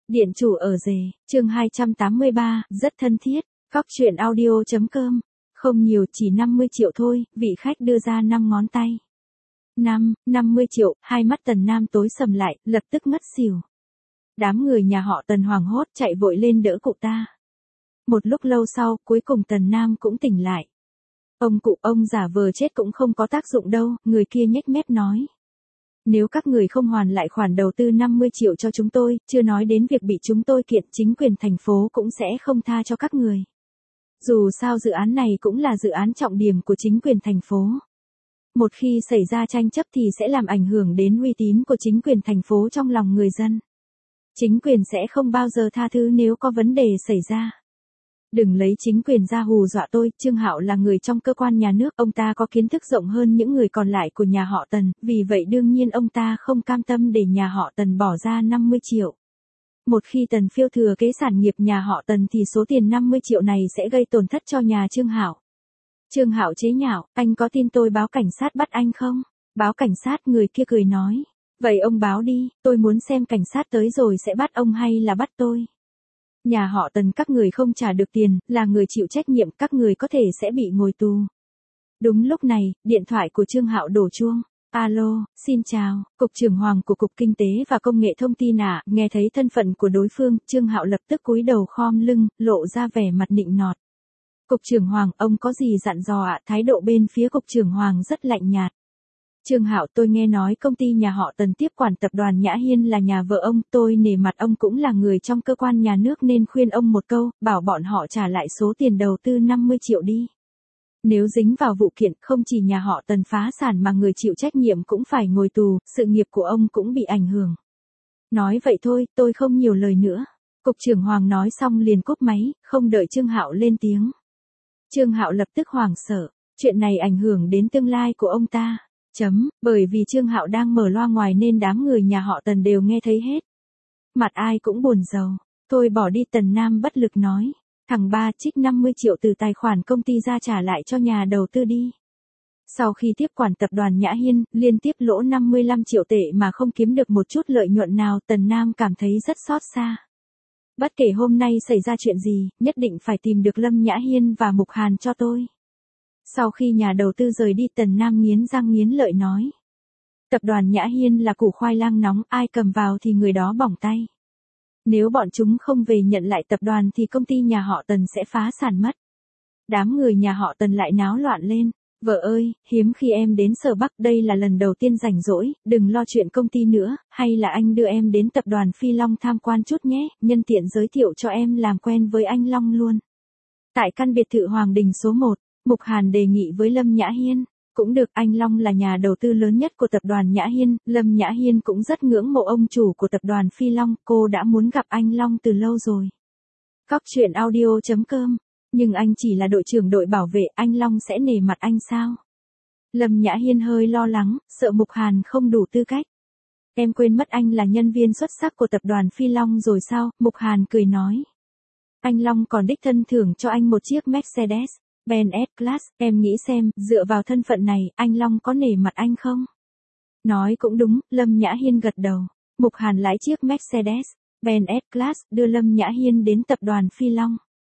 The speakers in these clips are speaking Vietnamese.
Điện chủ ở rể, chương 283, rất thân thiết, Cóc truyện audio.com. Không nhiều, chỉ 50 triệu thôi, vị khách đưa ra 5 ngón tay. 50 triệu, hai mắt Tần Nam tối sầm lại, lập tức ngất xỉu. Đám người nhà họ Tần hoảng hốt chạy vội lên đỡ cụ ta. Một lúc lâu sau, cuối cùng Tần Nam cũng tỉnh lại. Ông cụ, ông giả vờ chết cũng không có tác dụng đâu, người kia nhếch mép nói. Nếu các người không hoàn lại khoản đầu tư 50 triệu cho chúng tôi, chưa nói đến việc bị chúng tôi kiện, chính quyền thành phố cũng sẽ không tha cho các người. Dù sao dự án này cũng là dự án trọng điểm của chính quyền thành phố. Một khi xảy ra tranh chấp thì sẽ làm ảnh hưởng đến uy tín của chính quyền thành phố trong lòng người dân. Chính quyền sẽ không bao giờ tha thứ nếu có vấn đề xảy ra. Đừng lấy chính quyền ra hù dọa tôi, Trương Hạo là người trong cơ quan nhà nước, ông ta có kiến thức rộng hơn những người còn lại của nhà họ Tần, vì vậy đương nhiên ông ta không cam tâm để nhà họ Tần bỏ ra 50 triệu. Một khi Tần Phiêu thừa kế sản nghiệp nhà họ Tần thì số tiền 50 triệu này sẽ gây tổn thất cho nhà Trương Hạo. Trương Hạo chế nhạo, anh có tin tôi báo cảnh sát bắt anh không? Báo cảnh sát, người kia cười nói. Vậy ông báo đi, tôi muốn xem cảnh sát tới rồi sẽ bắt ông hay là bắt tôi. Nhà họ Tần các người không trả được tiền, là người chịu trách nhiệm, các người có thể sẽ bị ngồi tù. Đúng lúc này, điện thoại của Trương Hạo đổ chuông. Alo, xin chào, Cục trưởng Hoàng của Cục Kinh tế và Công nghệ Thông tin ạ. Nghe thấy thân phận của đối phương, Trương Hạo lập tức cúi đầu khom lưng, lộ ra vẻ mặt nịnh nọt. Cục trưởng Hoàng, ông có gì dặn dò ạ? Thái độ bên phía Cục trưởng Hoàng rất lạnh nhạt. Trương Hạo, tôi nghe nói công ty nhà họ Tần tiếp quản tập đoàn Nhã Hiên là nhà vợ ông, tôi nể mặt ông cũng là người trong cơ quan nhà nước nên khuyên ông một câu, bảo bọn họ trả lại số tiền đầu tư 50 triệu đi. Nếu dính vào vụ kiện, không chỉ nhà họ Tần phá sản mà người chịu trách nhiệm cũng phải ngồi tù, sự nghiệp của ông cũng bị ảnh hưởng. Nói vậy thôi, tôi không nhiều lời nữa. Cục trưởng Hoàng nói xong liền cúp máy, không đợi Trương Hạo lên tiếng. Trương Hạo lập tức hoảng sợ, chuyện này ảnh hưởng đến tương lai của ông ta. Bởi vì Trương Hạo đang mở loa ngoài nên đám người nhà họ Tần đều nghe thấy hết. Mặt ai cũng buồn rầu. Thôi bỏ đi, Tần Nam bất lực nói. Thằng ba trích 50 triệu từ tài khoản công ty ra trả lại cho nhà đầu tư đi. Sau khi tiếp quản tập đoàn Nhã Hiên, liên tiếp lỗ 55 triệu tệ mà không kiếm được một chút lợi nhuận nào, Tần Nam cảm thấy rất xót xa. Bất kể hôm nay xảy ra chuyện gì, nhất định phải tìm được Lâm Nhã Hiên và Mục Hàn cho tôi. Sau khi nhà đầu tư rời đi, Tần Nam nghiến răng nghiến lợi nói. Tập đoàn Nhã Hiên là củ khoai lang nóng, ai cầm vào thì người đó bỏng tay. Nếu bọn chúng không về nhận lại tập đoàn thì công ty nhà họ Tần sẽ phá sản mất. Đám người nhà họ Tần lại náo loạn lên. Vợ ơi, hiếm khi em đến Sở Bắc, đây là lần đầu tiên rảnh rỗi, đừng lo chuyện công ty nữa, hay là anh đưa em đến tập đoàn Phi Long tham quan chút nhé, nhân tiện giới thiệu cho em làm quen với anh Long luôn. Tại căn biệt thự Hoàng Đình số 1, Mục Hàn đề nghị với Lâm Nhã Hiên. Cũng được, anh Long là nhà đầu tư lớn nhất của tập đoàn Nhã Hiên, Lâm Nhã Hiên cũng rất ngưỡng mộ ông chủ của tập đoàn Phi Long, cô đã muốn gặp anh Long từ lâu rồi. Cóc truyện audio.com. Nhưng anh chỉ là đội trưởng đội bảo vệ, anh Long sẽ nể mặt anh sao? Lâm Nhã Hiên hơi lo lắng, sợ Mục Hàn không đủ tư cách. Em quên mất anh là nhân viên xuất sắc của tập đoàn Phi Long rồi sao? Mục Hàn cười nói. Anh Long còn đích thân thưởng cho anh một chiếc Mercedes-Benz S-Class, em nghĩ xem, dựa vào thân phận này, anh Long có nể mặt anh không? Nói cũng đúng, Lâm Nhã Hiên gật đầu. Mục Hàn lái chiếc Mercedes-Benz S-Class, đưa Lâm Nhã Hiên đến tập đoàn Phi Long.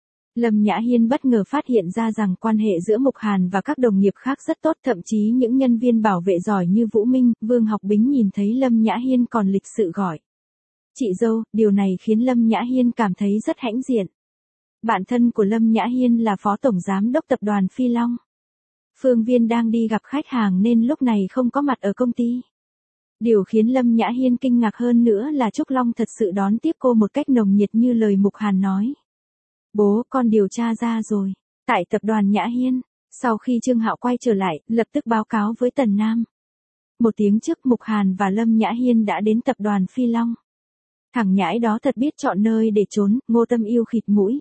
Lâm Nhã Hiên bất ngờ phát hiện ra rằng quan hệ giữa Mục Hàn và các đồng nghiệp khác rất tốt, thậm chí những nhân viên bảo vệ giỏi như Vũ Minh, Vương Học Bính nhìn thấy Lâm Nhã Hiên còn lịch sự gọi. Chị dâu, điều này khiến Lâm Nhã Hiên cảm thấy rất hãnh diện. Bạn thân của Lâm Nhã Hiên là Phó Tổng Giám đốc Tập đoàn Phi Long. Phương Viên đang đi gặp khách hàng nên lúc này không có mặt ở công ty. Điều khiến Lâm Nhã Hiên kinh ngạc hơn nữa là Trúc Long thật sự đón tiếp cô một cách nồng nhiệt như lời Mục Hàn nói. Bố, con điều tra ra rồi. Tại tập đoàn Nhã Hiên, sau khi Trương Hạo quay trở lại, lập tức báo cáo với Tần Nam. Một tiếng trước, Mục Hàn và Lâm Nhã Hiên đã đến tập đoàn Phi Long. Thằng nhãi đó thật biết chọn nơi để trốn, Ngô Tâm Yêu khịt mũi.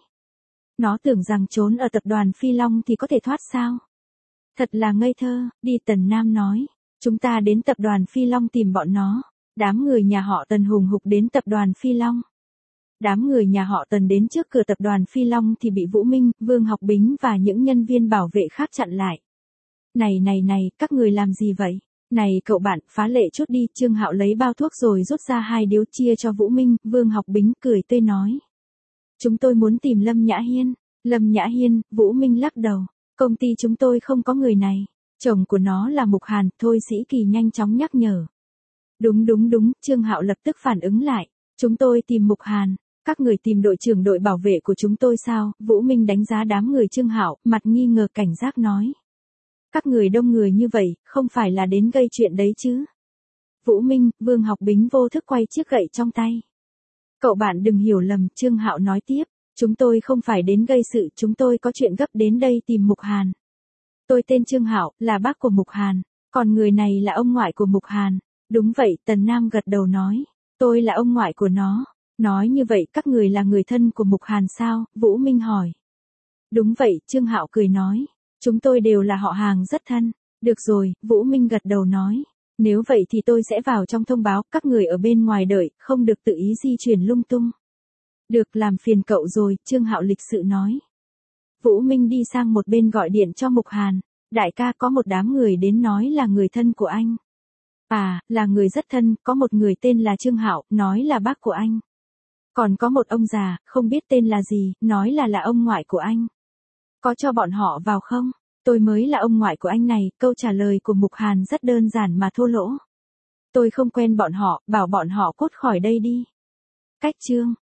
Nó tưởng rằng trốn ở tập đoàn Phi Long thì có thể thoát sao? Thật là ngây thơ, đi, Tần Nam nói. Chúng ta đến tập đoàn Phi Long tìm bọn nó. Đám người nhà họ Tần hùng hục đến tập đoàn Phi Long. Đám người nhà họ Tần đến trước cửa tập đoàn Phi Long thì bị Vũ Minh, Vương Học Bính và những nhân viên bảo vệ khác chặn lại. Này, các người làm gì vậy? Này cậu bạn, phá lệ chút đi, Trương Hạo lấy bao thuốc rồi rút ra 2 điếu chia cho Vũ Minh, Vương Học Bính cười tươi nói. Chúng tôi muốn tìm Lâm Nhã Hiên. Lâm Nhã Hiên, Vũ Minh lắc đầu. Công ty chúng tôi không có người này. Chồng của nó là Mục Hàn, thôi Sĩ Kỳ nhanh chóng nhắc nhở. Đúng, Trương Hạo lập tức phản ứng lại. Chúng tôi tìm Mục Hàn. Các người tìm đội trưởng đội bảo vệ của chúng tôi sao? Vũ Minh đánh giá đám người Trương Hạo, mặt nghi ngờ cảnh giác nói. Các người đông người như vậy, không phải là đến gây chuyện đấy chứ? Vũ Minh, Vương Học Bính vô thức quay chiếc gậy trong tay. Cậu bạn đừng hiểu lầm, Trương Hạo nói tiếp. Chúng tôi không phải đến gây sự, chúng tôi có chuyện gấp đến đây tìm Mục Hàn. Tôi tên Trương Hạo, là bác của Mục Hàn. Còn người này là ông ngoại của Mục Hàn. Đúng vậy, Tần Nam gật đầu nói. Tôi là ông ngoại của nó. Nói như vậy các người là người thân của Mục Hàn sao? Vũ Minh hỏi. Đúng vậy, Trương Hạo cười nói. Chúng tôi đều là họ hàng rất thân. Được rồi, Vũ Minh gật đầu nói. Nếu vậy thì tôi sẽ vào trong thông báo, các người ở bên ngoài đợi, không được tự ý di chuyển lung tung. Được, làm phiền cậu rồi, Trương Hạo lịch sự nói. Vũ Minh đi sang một bên gọi điện cho Mục Hàn. Đại ca, có một đám người đến nói là người thân của anh. À, là người rất thân, có một người tên là Trương Hạo, nói là bác của anh. Còn có một ông già, không biết tên là gì, nói là ông ngoại của anh. Có cho bọn họ vào không? Tôi mới là ông ngoại của anh này, câu trả lời của Mục Hàn rất đơn giản mà thô lỗ. Tôi không quen bọn họ, bảo bọn họ cút khỏi đây đi. Cách chương